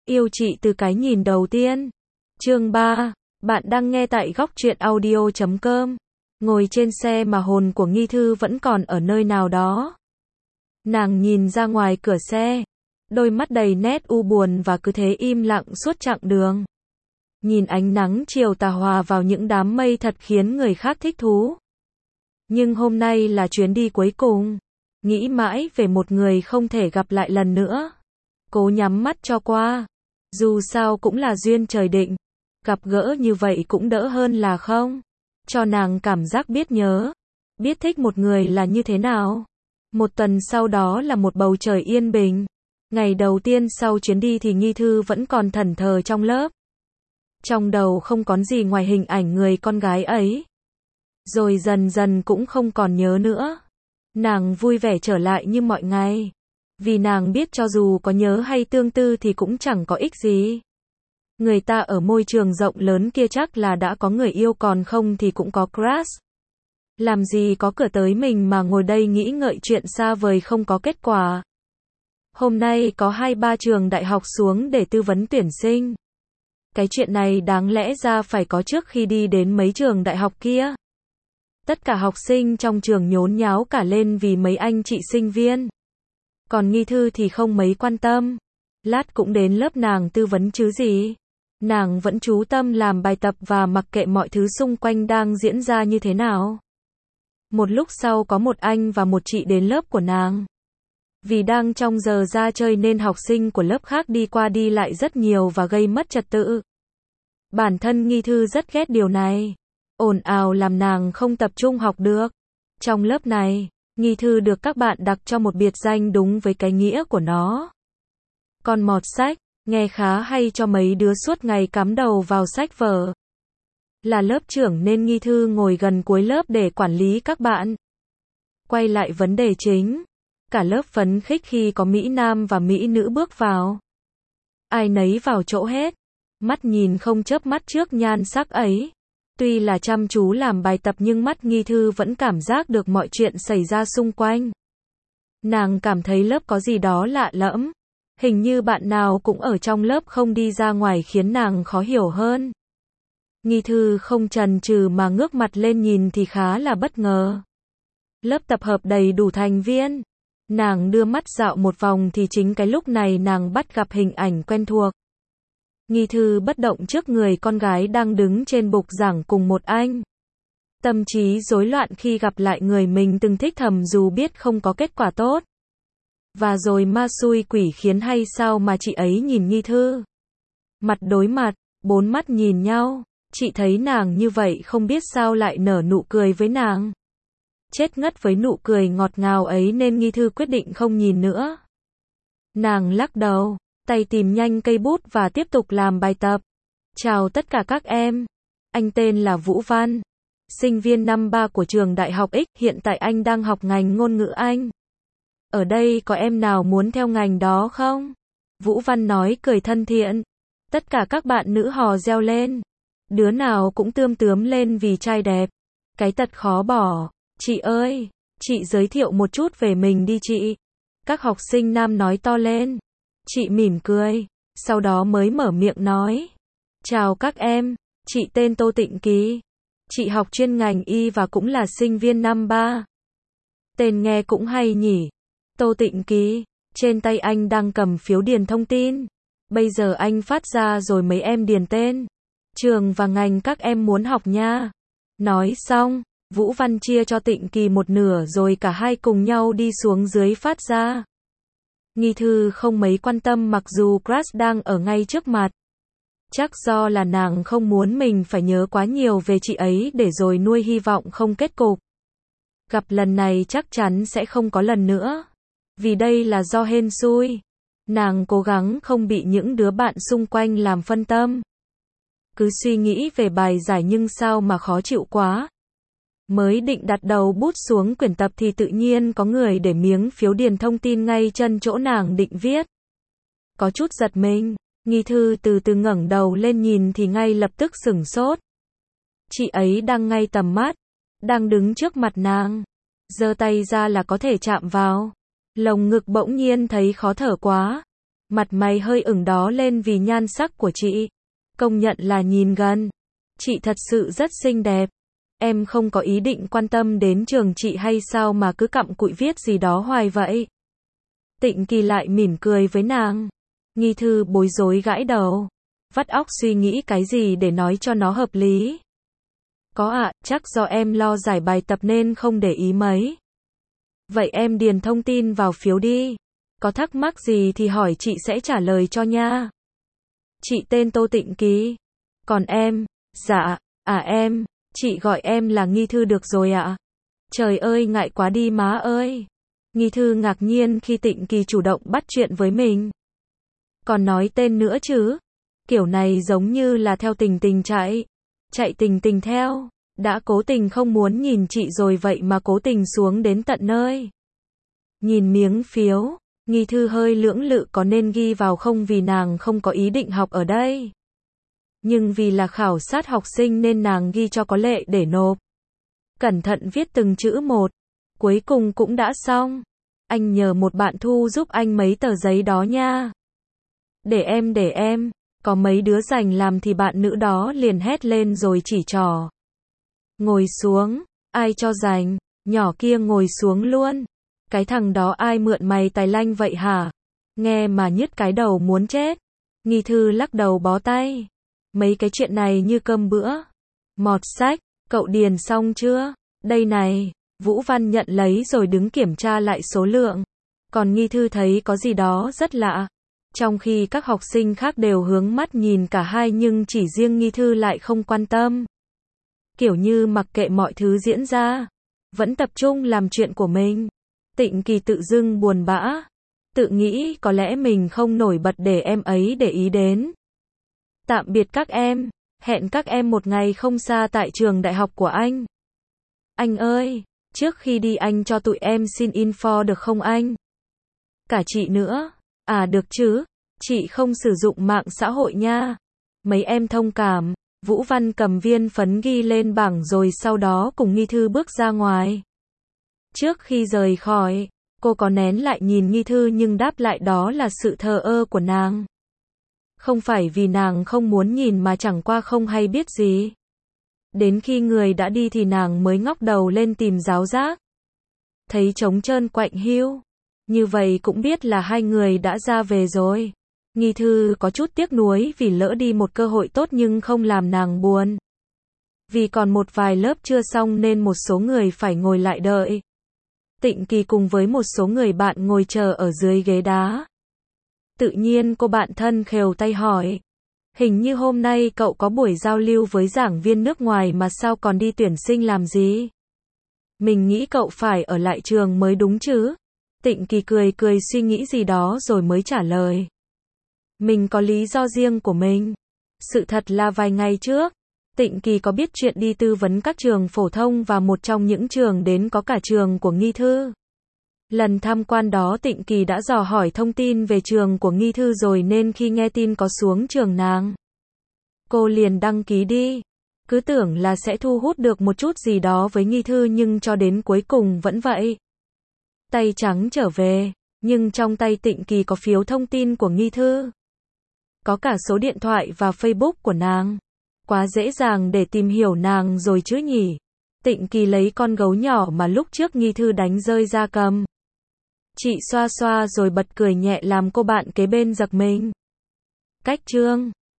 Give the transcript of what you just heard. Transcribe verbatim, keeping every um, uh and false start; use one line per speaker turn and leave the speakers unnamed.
Yêu chị từ cái nhìn đầu tiên. Chương ba. Bạn đang nghe tại góc truyện audio chấm com. Ngồi trên xe mà hồn của Nghi Thư vẫn còn ở nơi nào đó. Nàng nhìn ra ngoài cửa xe, đôi mắt đầy nét u buồn và cứ thế im lặng suốt chặng đường. Nhìn ánh nắng chiều tà hòa vào những đám mây thật khiến người khác thích thú. Nhưng hôm nay là chuyến đi cuối cùng. Nghĩ mãi về một người không thể gặp lại lần nữa. Cố nhắm mắt cho qua. Dù sao cũng là duyên trời định. Gặp gỡ như vậy cũng đỡ hơn là không. Cho nàng cảm giác biết nhớ. Biết thích một người là như thế nào. Một tuần sau đó là một bầu trời yên bình. Ngày đầu tiên sau chuyến đi thì Nghi Thư vẫn còn thẫn thờ trong lớp. Trong đầu không có gì ngoài hình ảnh người con gái ấy. Rồi dần dần cũng không còn nhớ nữa. Nàng vui vẻ trở lại như mọi ngày. Vì nàng biết cho dù có nhớ hay tương tư thì cũng chẳng có ích gì. Người ta ở môi trường rộng lớn kia chắc là đã có người yêu, còn không thì cũng có crush. Làm gì có cửa tới mình mà ngồi đây nghĩ ngợi chuyện xa vời không có kết quả. Hôm nay có hai ba trường đại học xuống để tư vấn tuyển sinh. Cái chuyện này đáng lẽ ra phải có trước khi đi đến mấy trường đại học kia. Tất cả học sinh trong trường nhốn nháo cả lên vì mấy anh chị sinh viên. Còn Nghi Thư thì không mấy quan tâm. Lát cũng đến lớp nàng tư vấn chứ gì. Nàng vẫn chú tâm làm bài tập và mặc kệ mọi thứ xung quanh đang diễn ra như thế nào. Một lúc sau có một anh và một chị đến lớp của nàng. Vì đang trong giờ ra chơi nên học sinh của lớp khác đi qua đi lại rất nhiều và gây mất trật tự. Bản thân Nghi Thư rất ghét điều này. Ồn ào làm nàng không tập trung học được. Trong lớp này, Nghi Thư được các bạn đặt cho một biệt danh đúng với cái nghĩa của nó. Con mọt sách, nghe khá hay cho mấy đứa suốt ngày cắm đầu vào sách vở. Là lớp trưởng nên Nghi Thư ngồi gần cuối lớp để quản lý các bạn. Quay lại vấn đề chính. Cả lớp phấn khích khi có Mỹ Nam và Mỹ Nữ bước vào. Ai nấy vào chỗ hết. Mắt nhìn không chớp mắt trước nhan sắc ấy. Tuy là chăm chú làm bài tập nhưng mắt Nghi Thư vẫn cảm giác được mọi chuyện xảy ra xung quanh. Nàng cảm thấy lớp có gì đó lạ lẫm. Hình như bạn nào cũng ở trong lớp không đi ra ngoài khiến nàng khó hiểu hơn. Nghi Thư không chần chừ mà ngước mặt lên nhìn thì khá là bất ngờ. Lớp tập hợp đầy đủ thành viên. Nàng đưa mắt dạo một vòng thì chính cái lúc này nàng bắt gặp hình ảnh quen thuộc. Nghi Thư bất động trước người con gái đang đứng trên bục giảng cùng một anh. Tâm trí rối loạn khi gặp lại người mình từng thích thầm dù biết không có kết quả tốt. Và rồi ma xui quỷ khiến hay sao mà chị ấy nhìn Nghi Thư. Mặt đối mặt, bốn mắt nhìn nhau, chị thấy nàng như vậy không biết sao lại nở nụ cười với nàng. Chết ngất với nụ cười ngọt ngào ấy nên Nghi Thư quyết định không nhìn nữa. Nàng lắc đầu, tay tìm nhanh cây bút và tiếp tục làm bài tập. Chào tất cả các em. Anh tên là Vũ Văn. Sinh viên năm ba của trường Đại học X, hiện tại anh đang học ngành ngôn ngữ Anh. Ở đây có em nào muốn theo ngành đó không? Vũ Văn nói cười thân thiện. Tất cả các bạn nữ hò reo lên. Đứa nào cũng tươm tướm lên vì trai đẹp. Cái tật khó bỏ. Chị ơi, chị giới thiệu một chút về mình đi chị. Các học sinh nam nói to lên. Chị mỉm cười, sau đó mới mở miệng nói. Chào các em, chị tên Tô Tịnh Kỳ. Chị học chuyên ngành y và cũng là sinh viên năm ba. Tên nghe cũng hay nhỉ. Tô Tịnh Kỳ, trên tay anh đang cầm phiếu điền thông tin. Bây giờ anh phát ra rồi mấy em điền tên, trường và ngành các em muốn học nha. Nói xong, Vũ Văn chia cho Tịnh Kỳ một nửa rồi cả hai cùng nhau đi xuống dưới phát ra. Nghi Thư không mấy quan tâm mặc dù crush đang ở ngay trước mặt. Chắc do là nàng không muốn mình phải nhớ quá nhiều về chị ấy để rồi nuôi hy vọng không kết cục. Gặp lần này chắc chắn sẽ không có lần nữa. Vì đây là do hên xui. Nàng cố gắng không bị những đứa bạn xung quanh làm phân tâm. Cứ suy nghĩ về bài giải nhưng sao mà khó chịu quá. Mới định đặt đầu bút xuống quyển tập thì tự nhiên có người để miếng phiếu điền thông tin ngay chân chỗ nàng định viết. Có chút giật mình, Nghi Thư từ từ ngẩng đầu lên nhìn thì ngay lập tức sửng sốt. Chị ấy đang ngay tầm mắt, đang đứng trước mặt nàng, giơ tay ra là có thể chạm vào. Lồng ngực bỗng nhiên thấy khó thở quá. Mặt mày hơi ửng đó lên vì nhan sắc của chị. Công nhận là nhìn gần. Chị thật sự rất xinh đẹp. Em không có ý định quan tâm đến trường chị hay sao mà cứ cặm cụi viết gì đó hoài vậy? Tịnh Kỳ lại mỉm cười với nàng. Nghi Thư bối rối gãi đầu. Vắt óc suy nghĩ cái gì để nói cho nó hợp lý. Có ạ, à, chắc do em lo giải bài tập nên không để ý mấy. Vậy em điền thông tin vào phiếu đi. Có thắc mắc gì thì hỏi chị sẽ trả lời cho nha. Chị tên Tô Tịnh Kỳ. Còn em? Dạ, à em, chị gọi em là Nghi Thư được rồi ạ. Trời ơi ngại quá đi má ơi. Nghi Thư ngạc nhiên khi Tịnh Kỳ chủ động bắt chuyện với mình. Còn nói tên nữa chứ. Kiểu này giống như là theo tình tình chạy. Chạy tình tình theo. Đã cố tình không muốn nhìn chị rồi vậy mà cố tình xuống đến tận nơi. Nhìn miếng phiếu, Nghi Thư hơi lưỡng lự có nên ghi vào không vì nàng không có ý định học ở đây. Nhưng vì là khảo sát học sinh nên nàng ghi cho có lệ để nộp. Cẩn thận viết từng chữ một. Cuối cùng cũng đã xong. Anh nhờ một bạn thu giúp anh mấy tờ giấy đó nha. Để em để em. Có mấy đứa rảnh làm thì bạn nữ đó liền hét lên rồi chỉ trỏ. Ngồi xuống. Ai cho rảnh? Nhỏ kia ngồi xuống luôn. Cái thằng đó ai mượn mày tài lanh vậy hả? Nghe mà nhức cái đầu muốn chết. Nghi Thư lắc đầu bó tay. Mấy cái chuyện này như cơm bữa. Mọt sách, cậu điền xong chưa? Đây này. Vũ Văn nhận lấy rồi đứng kiểm tra lại số lượng. Còn Nghi Thư thấy có gì đó rất lạ. Trong khi các học sinh khác đều hướng mắt nhìn cả hai nhưng chỉ riêng Nghi Thư lại không quan tâm. Kiểu như mặc kệ mọi thứ diễn ra. Vẫn tập trung làm chuyện của mình. Tịnh Kỳ tự dưng buồn bã. Tự nghĩ có lẽ mình không nổi bật để em ấy để ý đến. Tạm biệt các em. Hẹn các em một ngày không xa tại trường đại học của anh. Anh ơi, trước khi đi anh cho tụi em xin info được không anh? Cả chị nữa. À được chứ, chị không sử dụng mạng xã hội nha. Mấy em thông cảm. Vũ Văn cầm viên phấn ghi lên bảng rồi sau đó cùng Nghi Thư bước ra ngoài. Trước khi rời khỏi, cô có nén lại nhìn Nghi Thư nhưng đáp lại đó là sự thờ ơ của nàng. Không phải vì nàng không muốn nhìn mà chẳng qua không hay biết gì. Đến khi người đã đi thì nàng mới ngóc đầu lên tìm giáo giác. Thấy trống trơn quạnh hiu. Như vậy cũng biết là hai người đã ra về rồi. Nghi Thư có chút tiếc nuối vì lỡ đi một cơ hội tốt nhưng không làm nàng buồn. Vì còn một vài lớp chưa xong nên một số người phải ngồi lại đợi. Tịnh Kỳ cùng với một số người bạn ngồi chờ ở dưới ghế đá. Tự nhiên cô bạn thân khều tay hỏi. Hình như hôm nay cậu có buổi giao lưu với giảng viên nước ngoài mà sao còn đi tuyển sinh làm gì? Mình nghĩ cậu phải ở lại trường mới đúng chứ? Tịnh Kỳ cười cười suy nghĩ gì đó rồi mới trả lời. Mình có lý do riêng của mình. Sự thật là vài ngày trước, Tịnh Kỳ có biết chuyện đi tư vấn các trường phổ thông và một trong những trường đến có cả trường của Nghi Thư. Lần tham quan đó Tịnh Kỳ đã dò hỏi thông tin về trường của Nghi Thư rồi nên khi nghe tin có xuống trường nàng, cô liền đăng ký đi. Cứ tưởng là sẽ thu hút được một chút gì đó với Nghi Thư nhưng cho đến cuối cùng vẫn vậy. Tay trắng trở về, nhưng trong tay Tịnh Kỳ có phiếu thông tin của Nghi Thư. Có cả số điện thoại và Facebook của nàng. Quá dễ dàng để tìm hiểu nàng rồi chứ nhỉ. Tịnh Kỳ lấy con gấu nhỏ mà lúc trước Nghi Thư đánh rơi ra cầm. Chị xoa xoa rồi bật cười nhẹ làm cô bạn kế bên giật mình. Cách trương.